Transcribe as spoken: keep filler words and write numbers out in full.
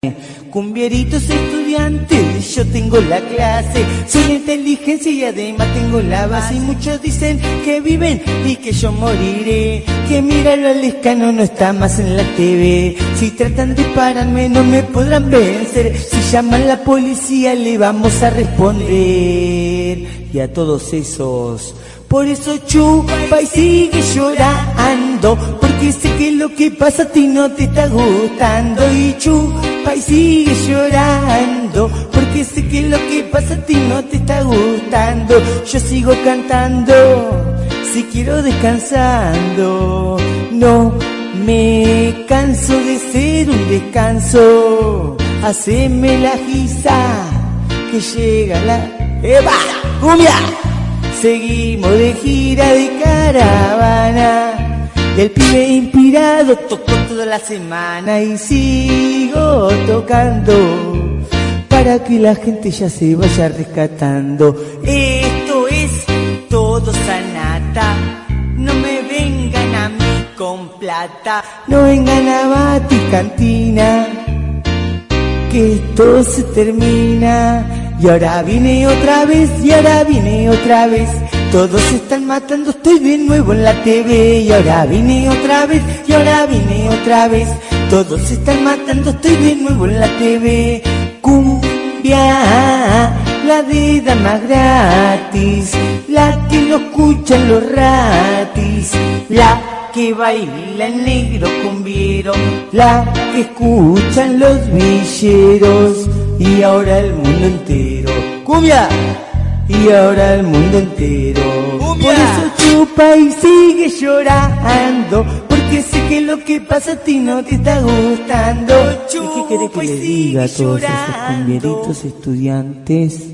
Cumbieritos estudiantes, yo tengo la clase, soy inteligencia y además tengo la base. Y muchos dicen que viven y que yo moriré, que míralo al Lescano, no está más en la T V. Si tratan de pararme no me podrán vencer, si llaman a la policía le vamos a responder. Y a todos esos, por eso chupa y sigue llorando, porque sé que lo que pasa a ti no te está gustando. Y chupa y sigue llorando, porque sé que lo que pasa a ti no te está gustando. Yo sigo cantando, si quiero descansando, no me canso de ser un descanso. Haceme la guisa, que llega la... ¡Eva! ¡Cumbia! Seguimos de gira de caravana, el pibe inspirado tocó toda la semana. Y sigo tocando para que la gente ya se vaya rescatando. Esto es todo Sanata, no me vengan a mí con plata, no vengan a Bati Cantina, que esto se termina. Y ahora vine otra vez, y ahora vine otra vez, todos se están matando, estoy de nuevo en la T V. Y ahora vine otra vez, y ahora vine otra vez, todos se están matando, estoy de nuevo en la T V. Cumbia, la de damas gratis, la que no escuchan los ratis, la que baila el negro cumbiero, la que escuchan los villeros. Y ahora el mundo entero, ¡cumbia! Y ahora el mundo entero, ¡cumbia! Por eso chupa y sigue llorando, porque sé que lo que pasa a ti no te está gustando. ¿Y qué querés que les diga a todos esos cumbieritos estudiantes?